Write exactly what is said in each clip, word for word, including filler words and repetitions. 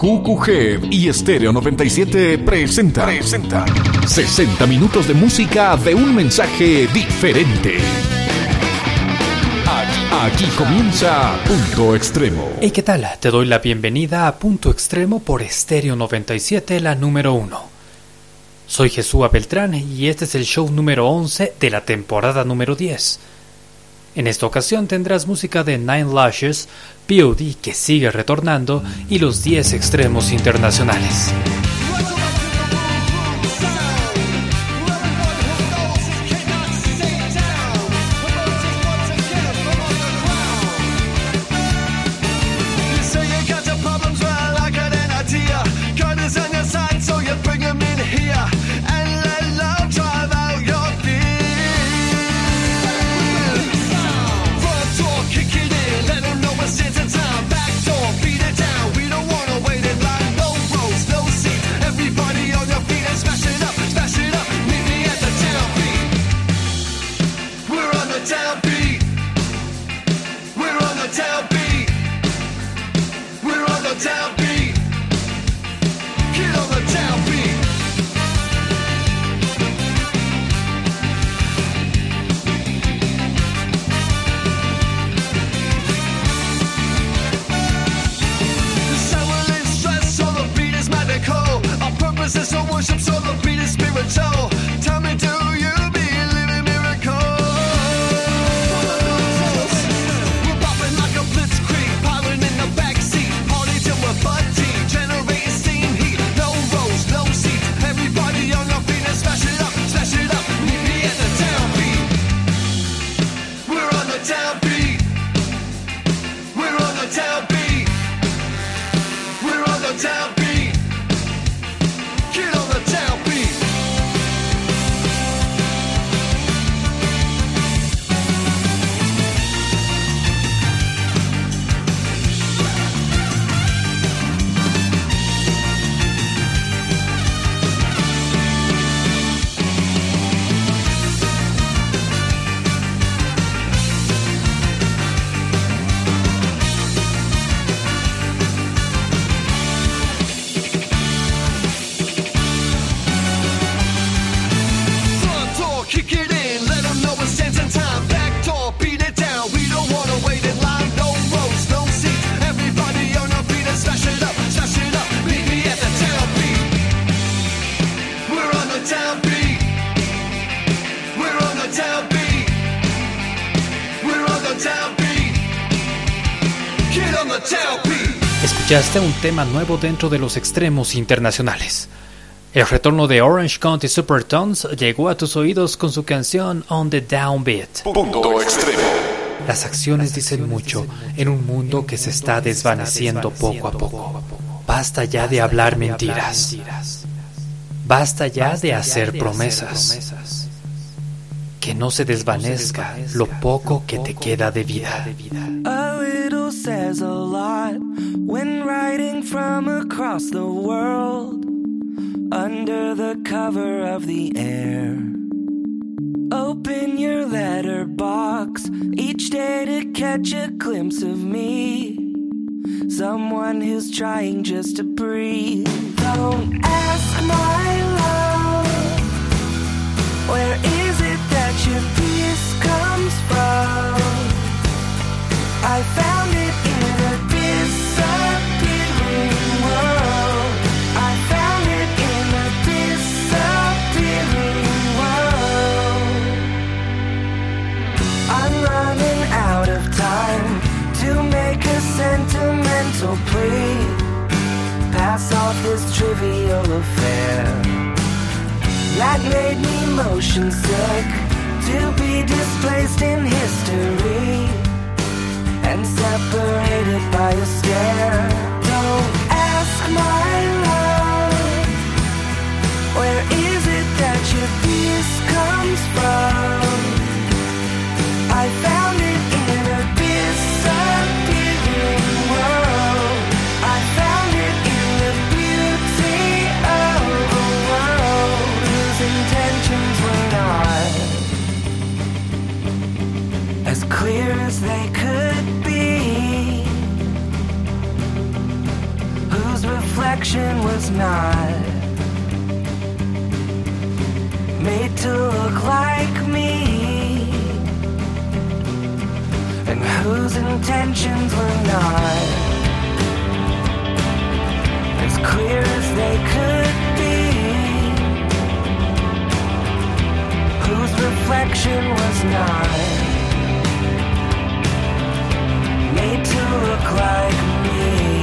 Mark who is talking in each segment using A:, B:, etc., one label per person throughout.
A: Q Q G y Estéreo noventa y siete presenta, presenta sesenta minutos de música de un mensaje diferente. Aquí, aquí comienza Punto Extremo.
B: Hey, ¿qué tal? Te doy la bienvenida a Punto Extremo por Estéreo noventa y siete, la número uno. Soy Jesús Beltrán y este es el show número once de la temporada número diez. En esta ocasión tendrás música de Nine Lashes, P O D que sigue retornando y los diez extremos internacionales. Escuchaste un tema nuevo dentro de los extremos internacionales. El retorno de Orange County Supertones llegó a tus oídos con su canción On the Downbeat.
A: Punto Extremo.
B: Las acciones dicen mucho en un mundo que se está desvaneciendo poco a poco. Basta ya de hablar mentiras. Basta ya de hacer promesas. Que no se desvanezca lo poco que te queda de vida.
C: A little says a lot when writing from across the world, under the cover of the air. Open your letterbox each day to catch a glimpse of me, someone who's trying just to breathe. Don't ask my love, where is it that your peace comes from? I found it in a disappearing world. I found it in a disappearing world. I'm running out of time to make a sentimental plea. Pass off this trivial affair that made me motion sick, to be displaced in history and separated by a stare. Don't ask my love, where is it that your peace comes from? I found it in a disappearing world. I found it in the beauty of a world whose intentions were not as clear as they could be. reflection was not made to look like me, and whose intentions were not as clear as they could be, whose reflection was not made to look like me.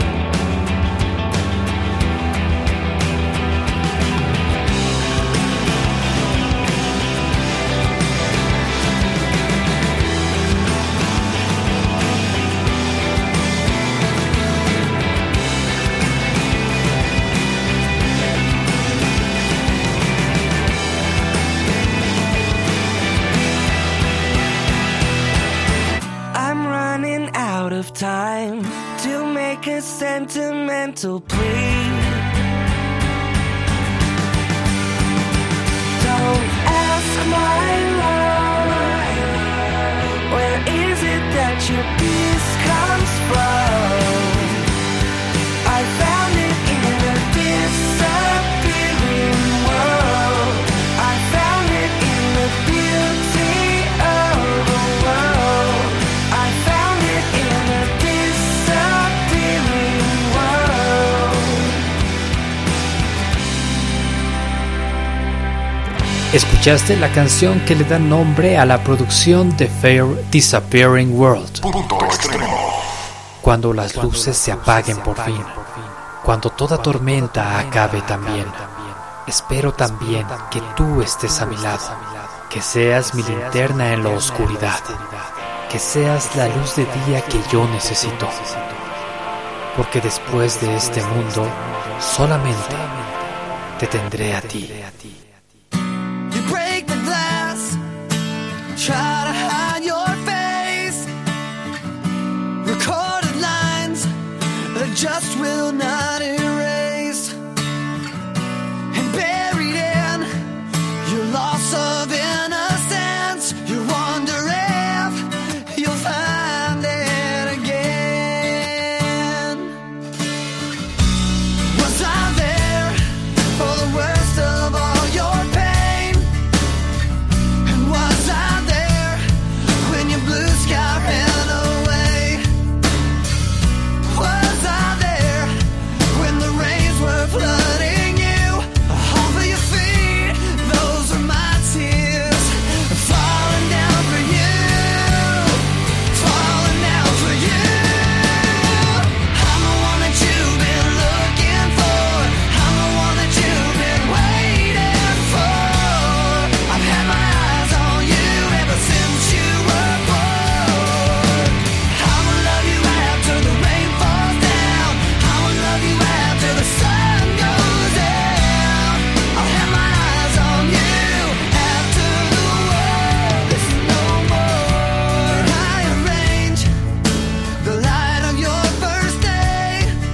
C: Of time to make a sentimental plea. Don't ask my love, where is it that your peace comes from? I found it in a disappearing world. I found it in the beauty of the world. I found it in a disappearing world.
B: Escuchaste la canción que le da nombre a la producción de Fair Disappearing World.
A: Punto extremo.
B: Cuando las luces se apaguen por fin, cuando toda tormenta acabe también, espero también que tú estés a mi lado, que seas mi linterna en la oscuridad, que seas la luz de día que yo necesito, porque después de este mundo solamente te tendré a ti.
D: You break the glass, try to hide your face, recorded lines that just will not erase, and buried in your loss of innocence, you wonder if you'll find it again. Was I there for the worst of all your pain? And was I there when your blue sky ran away? Was I there when the rains were flooding you? Off of your feet, those are my tears, falling down for you, falling down for you. I'm the one that you've been looking for, I'm the one that you've been waiting for. I've had my eyes on you ever since you were born. I'ma love you after the rain falls down, I'ma love you after the sun goes down. I'll have my eyes on you after the world is no more. I arrange the light of your first day.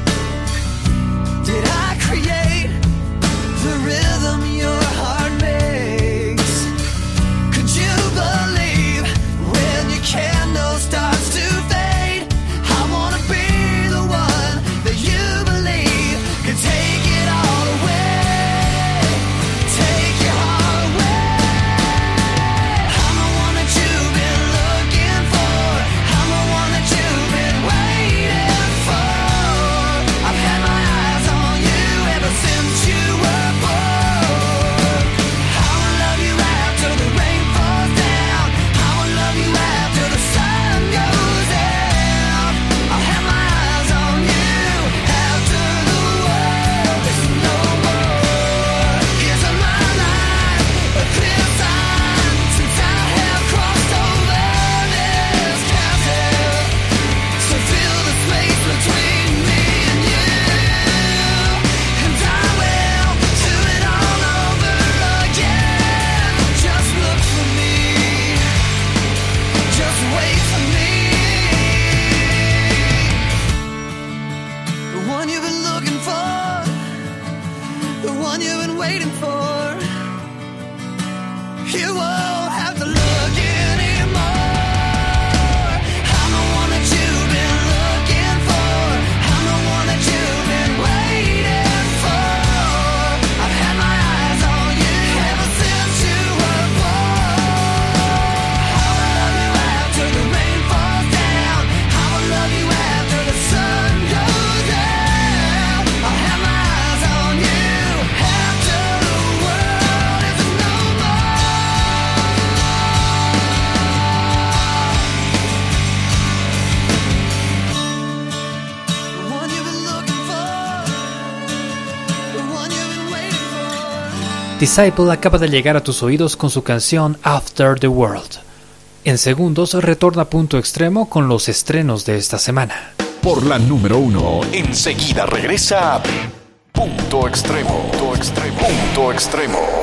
D: Did I create the rhythm your heart makes? Could you believe when your candle starts to fade? I wanna be the one that you believe can take it all away, take your heart away. I'm the one that you've been looking for, I'm the one that you've been waiting for. I've had my eyes on you ever since you were born. I'ma love you after the rain falls down, I'ma love you after the sun goes down. I'll have my eyes on you after the world is no more. Here's my life, a clear sign, since I have crossed over this chasm. So fill the space between me and you, and I will do it all over again. Just look for me, just wait for me. The one you've been looking for, the one you've been waiting for. You won't have to look anymore. I'm the one that you've been looking for, I'm the one that you've been waiting
B: Disciple acaba de llegar a tus oídos con su canción After the World. En segundos retorna Punto Extremo con los estrenos de esta semana.
A: Por la número uno, enseguida regresa Punto Extremo. Punto Extremo. Punto Extremo.